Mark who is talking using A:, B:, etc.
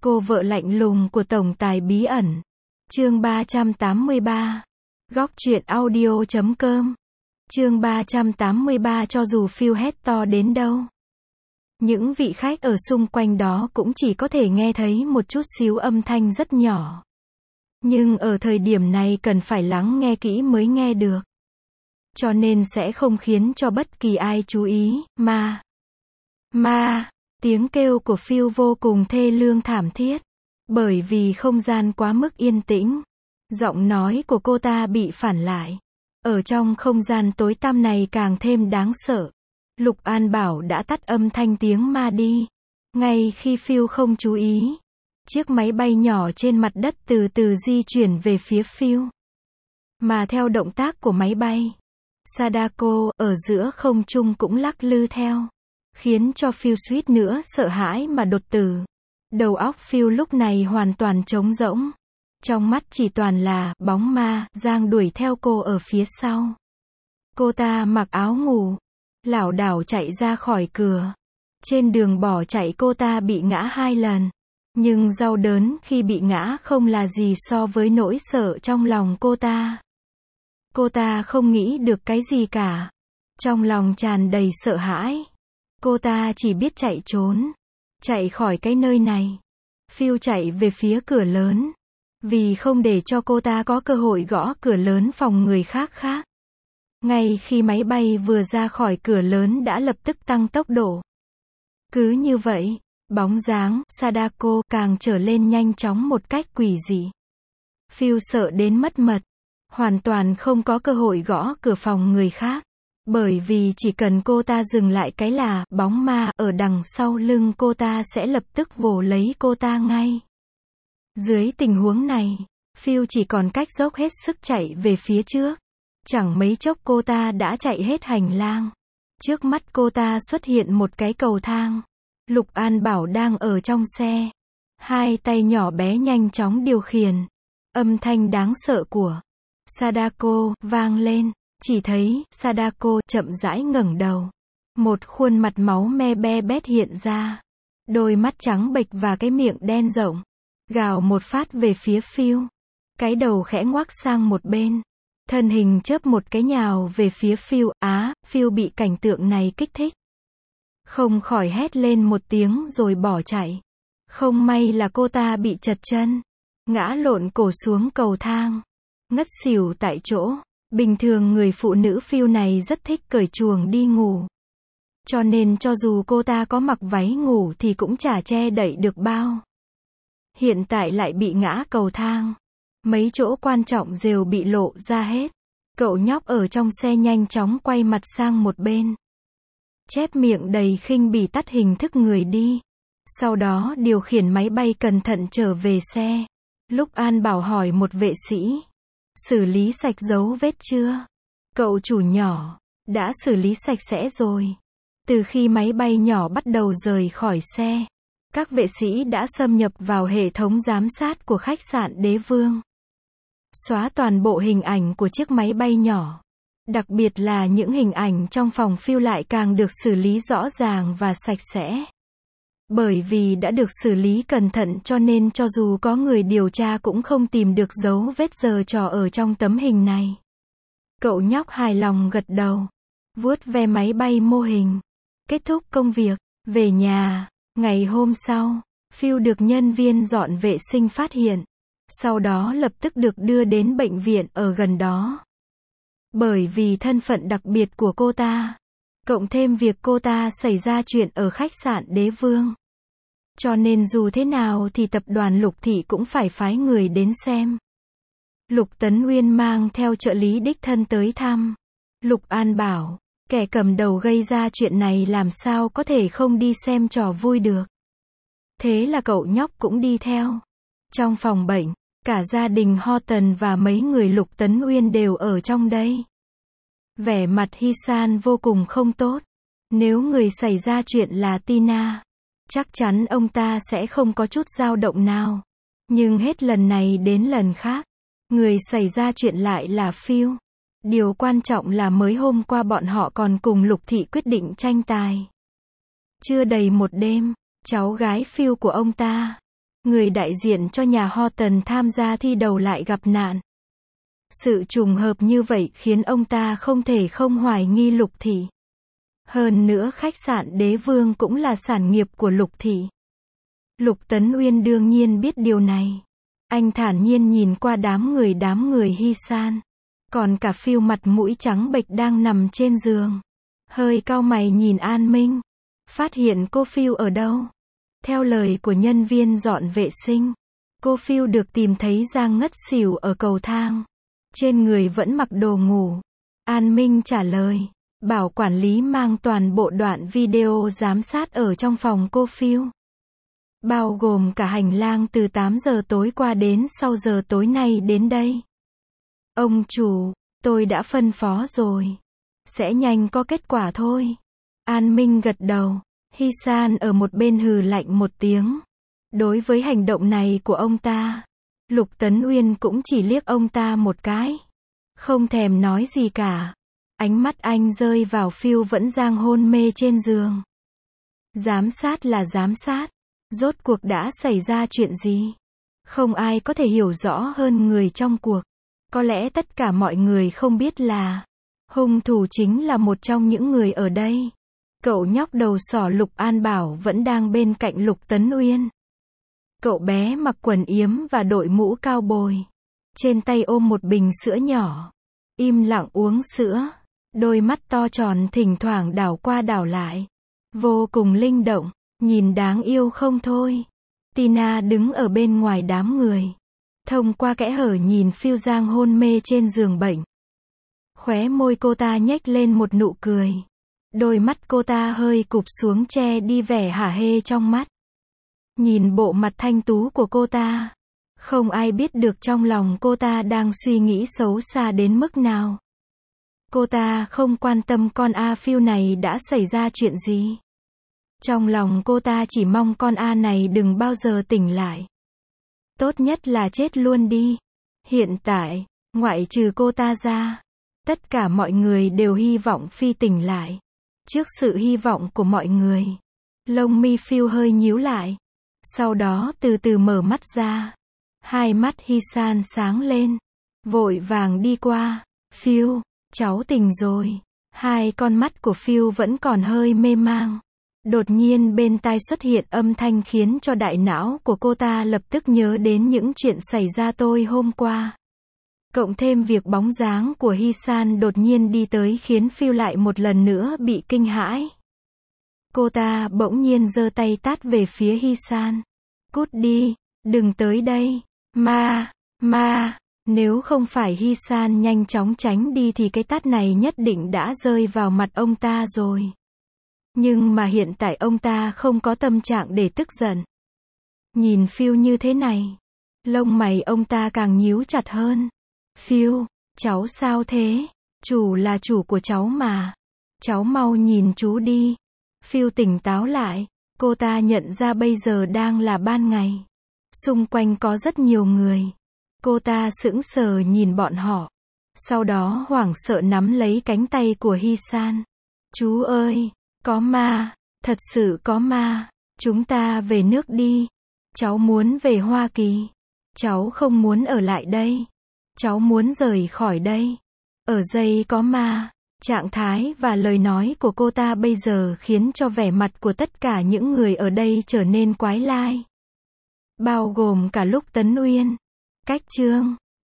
A: Cô vợ lạnh lùng của tổng tài bí ẩn. Chương 383. Góc truyện audio.com. Chương 383. Cho dù Phil hét to đến đâu, những vị khách ở xung quanh đó cũng chỉ có thể nghe thấy một chút xíu âm thanh rất nhỏ. Nhưng ở thời điểm này cần phải lắng nghe kỹ mới nghe được. Cho nên sẽ không khiến cho bất kỳ ai chú ý, tiếng kêu của Phil vô cùng thê lương thảm thiết. Bởi vì không gian quá mức yên tĩnh, giọng nói của cô ta bị phản lại. Ở trong không gian tối tăm này càng thêm đáng sợ. Lục An Bảo đã tắt âm thanh tiếng ma đi. Ngay khi Phil không chú ý, chiếc máy bay nhỏ trên mặt đất từ từ di chuyển về phía Phil. Mà theo động tác của máy bay, Sadako ở giữa không trung cũng lắc lư theo, khiến cho Phil suýt nữa sợ hãi mà đột tử. Đầu óc Phil lúc này hoàn toàn trống rỗng. Trong mắt chỉ toàn là bóng ma Giang đuổi theo cô ở phía sau. Cô ta mặc áo ngủ, lảo đảo chạy ra khỏi cửa. Trên đường bỏ chạy cô ta bị ngã 2 lần. Nhưng đau đớn khi bị ngã không là gì so với nỗi sợ trong lòng cô ta. Cô ta không nghĩ được cái gì cả. Trong lòng tràn đầy sợ hãi. Cô ta chỉ biết chạy trốn. Chạy khỏi cái nơi này. Phil chạy về phía cửa lớn. Vì không để cho cô ta có cơ hội gõ cửa lớn phòng người khác. Ngay khi máy bay vừa ra khỏi cửa lớn đã lập tức tăng tốc độ. Cứ như vậy, bóng dáng Sadako càng trở lên nhanh chóng một cách quỷ dị. Phil sợ đến mất mật. Hoàn toàn không có cơ hội gõ cửa phòng người khác. Bởi vì chỉ cần cô ta dừng lại cái là bóng ma ở đằng sau lưng cô ta sẽ lập tức vồ lấy cô ta ngay. Dưới tình huống này, Phil chỉ còn cách dốc hết sức chạy về phía trước. Chẳng mấy chốc cô ta đã chạy hết hành lang. Trước mắt cô ta xuất hiện một cái cầu thang. Lục An Bảo đang ở trong xe. Hai tay nhỏ bé nhanh chóng điều khiển. Âm thanh đáng sợ của Sadako vang lên. Chỉ thấy Sadako chậm rãi ngẩng đầu. Một khuôn mặt máu me be bét hiện ra. Đôi mắt trắng bệch và cái miệng đen rộng. Gào một phát về phía Phil. Cái đầu khẽ ngoắc sang một bên. Thân hình chớp một cái nhào về phía Phil. Phil bị cảnh tượng này kích thích. Không khỏi hét lên một tiếng rồi bỏ chạy. Không may là cô ta bị trật chân. Ngã lộn cổ xuống cầu thang. Ngất xỉu tại chỗ. Bình thường người phụ nữ Phil này rất thích cởi chuồng đi ngủ. Cho nên cho dù cô ta có mặc váy ngủ thì cũng chả che đậy được bao. Hiện tại lại bị ngã cầu thang. Mấy chỗ quan trọng đều bị lộ ra hết. Cậu nhóc ở trong xe nhanh chóng quay mặt sang một bên. Chép miệng đầy khinh bỉ tắt hình thức người đi. Sau đó điều khiển máy bay cẩn thận trở về xe. Lúc An Bảo hỏi một vệ sĩ. Xử lý sạch dấu vết chưa? Cậu chủ nhỏ. Đã xử lý sạch sẽ rồi. Từ khi máy bay nhỏ bắt đầu rời khỏi xe, các vệ sĩ đã xâm nhập vào hệ thống giám sát của khách sạn Đế Vương. Xóa toàn bộ hình ảnh của chiếc máy bay nhỏ. Đặc biệt là những hình ảnh trong phòng Phil lại càng được xử lý rõ ràng và sạch sẽ. Bởi vì đã được xử lý cẩn thận cho nên cho dù có người điều tra cũng không tìm được dấu vết giở trò ở trong tấm hình này. Cậu nhóc hài lòng gật đầu. Vuốt ve máy bay mô hình. Kết thúc công việc. Về nhà. Ngày hôm sau, Phil được nhân viên dọn vệ sinh phát hiện. Sau đó lập tức được đưa đến bệnh viện ở gần đó. Bởi vì thân phận đặc biệt của cô ta. Cộng thêm việc cô ta xảy ra chuyện ở khách sạn Đế Vương. Cho nên dù thế nào thì tập đoàn Lục Thị cũng phải phái người đến xem. Lục Tấn Uyên mang theo trợ lý đích thân tới thăm. Lục An Bảo, kẻ cầm đầu gây ra chuyện này làm sao có thể không đi xem trò vui được. Thế là cậu nhóc cũng đi theo. Trong phòng bệnh, cả gia đình Horton và mấy người Lục Tấn Uyên đều ở trong đây. Vẻ mặt Hi-san vô cùng không tốt. Nếu người xảy ra chuyện là Tina, chắc chắn ông ta sẽ không có chút dao động nào. Nhưng hết lần này đến lần khác, người xảy ra chuyện lại là Phil. Điều quan trọng là mới hôm qua bọn họ còn cùng Lục Thị quyết định tranh tài. Chưa đầy một đêm, cháu gái Phil của ông ta, người đại diện cho nhà họ Tần tham gia thi đấu lại gặp nạn. Sự trùng hợp như vậy khiến ông ta không thể không hoài nghi Lục Thị. Hơn nữa khách sạn Đế Vương cũng là sản nghiệp của Lục Thị. Lục Tấn Uyên đương nhiên biết điều này. Anh thản nhiên nhìn qua đám người Hy San. Còn cả Phiêu mặt mũi trắng bệch đang nằm trên giường. Hơi cau mày nhìn An Minh. Phát hiện cô Phiêu ở đâu? Theo lời của nhân viên dọn vệ sinh, cô Phiêu được tìm thấy đang ngất xỉu ở cầu thang. Trên người vẫn mặc đồ ngủ. An Minh trả lời, bảo quản lý mang toàn bộ đoạn video giám sát ở trong phòng cô Phiêu. Bao gồm cả hành lang từ 8 giờ tối qua đến sau giờ tối nay đến đây. Ông chủ, tôi đã phân phó rồi. Sẽ nhanh có kết quả thôi. An Minh gật đầu. Hy San ở một bên hừ lạnh một tiếng. Đối với hành động này của ông ta, Lục Tấn Uyên cũng chỉ liếc ông ta một cái. Không thèm nói gì cả. Ánh mắt anh rơi vào Phiêu vẫn đang hôn mê trên giường. Giám sát là giám sát. Rốt cuộc đã xảy ra chuyện gì? Không ai có thể hiểu rõ hơn người trong cuộc. Có lẽ tất cả mọi người không biết là hung thủ chính là một trong những người ở đây. Cậu nhóc đầu sỏ Lục An Bảo vẫn đang bên cạnh Lục Tấn Uyên. Cậu bé mặc quần yếm và đội mũ cao bồi. Trên tay ôm một bình sữa nhỏ. Im lặng uống sữa. Đôi mắt to tròn thỉnh thoảng đảo qua đảo lại. Vô cùng linh động. Nhìn đáng yêu không thôi. Tina đứng ở bên ngoài đám người. Thông qua kẽ hở nhìn Phiêu Giang hôn mê trên giường bệnh. Khóe môi cô ta nhếch lên một nụ cười. Đôi mắt cô ta hơi cụp xuống che đi vẻ hả hê trong mắt. Nhìn bộ mặt thanh tú của cô ta. Không ai biết được trong lòng cô ta đang suy nghĩ xấu xa đến mức nào. Cô ta không quan tâm con A Phiêu này đã xảy ra chuyện gì. Trong lòng cô ta chỉ mong con A này đừng bao giờ tỉnh lại. Tốt nhất là chết luôn đi. Hiện tại, ngoại trừ cô ta ra, tất cả mọi người đều hy vọng Phi tỉnh lại. Trước sự hy vọng của mọi người, lông mi Phiêu hơi nhíu lại. Sau đó từ từ mở mắt ra. Hai mắt Hy San sáng lên. Vội vàng đi qua. Phiêu, cháu tỉnh rồi. Hai con mắt của Phiêu vẫn còn hơi mê mang. Đột nhiên bên tai xuất hiện âm thanh khiến cho đại não của cô ta lập tức nhớ đến những chuyện xảy ra tối hôm qua. Cộng thêm việc bóng dáng của Hy San đột nhiên đi tới khiến Phiêu lại một lần nữa bị kinh hãi. Cô ta bỗng nhiên giơ tay tát về phía Hy San. Cút đi, đừng tới đây, ma, nếu không phải Hy San nhanh chóng tránh đi thì cái tát này nhất định đã rơi vào mặt ông ta rồi. Nhưng mà hiện tại ông ta không có tâm trạng để tức giận. Nhìn Phiêu như thế này, lông mày ông ta càng nhíu chặt hơn. Phiêu, cháu sao thế? Chủ là chủ của cháu mà. Cháu mau nhìn chú đi. Phiêu tỉnh táo lại. Cô ta nhận ra bây giờ đang là ban ngày. Xung quanh có rất nhiều người. Cô ta sững sờ nhìn bọn họ. Sau đó hoảng sợ nắm lấy cánh tay của Hy San. Chú ơi, có ma, thật sự có ma. Chúng ta về nước đi. Cháu muốn về Hoa Kỳ. Cháu không muốn ở lại đây. Cháu muốn rời khỏi đây. Ở đây có ma. Trạng thái và lời nói của cô ta bây giờ khiến cho vẻ mặt của tất cả những người ở đây trở nên quái lai. Bao gồm cả Lục Tấn Uyên. Cách chương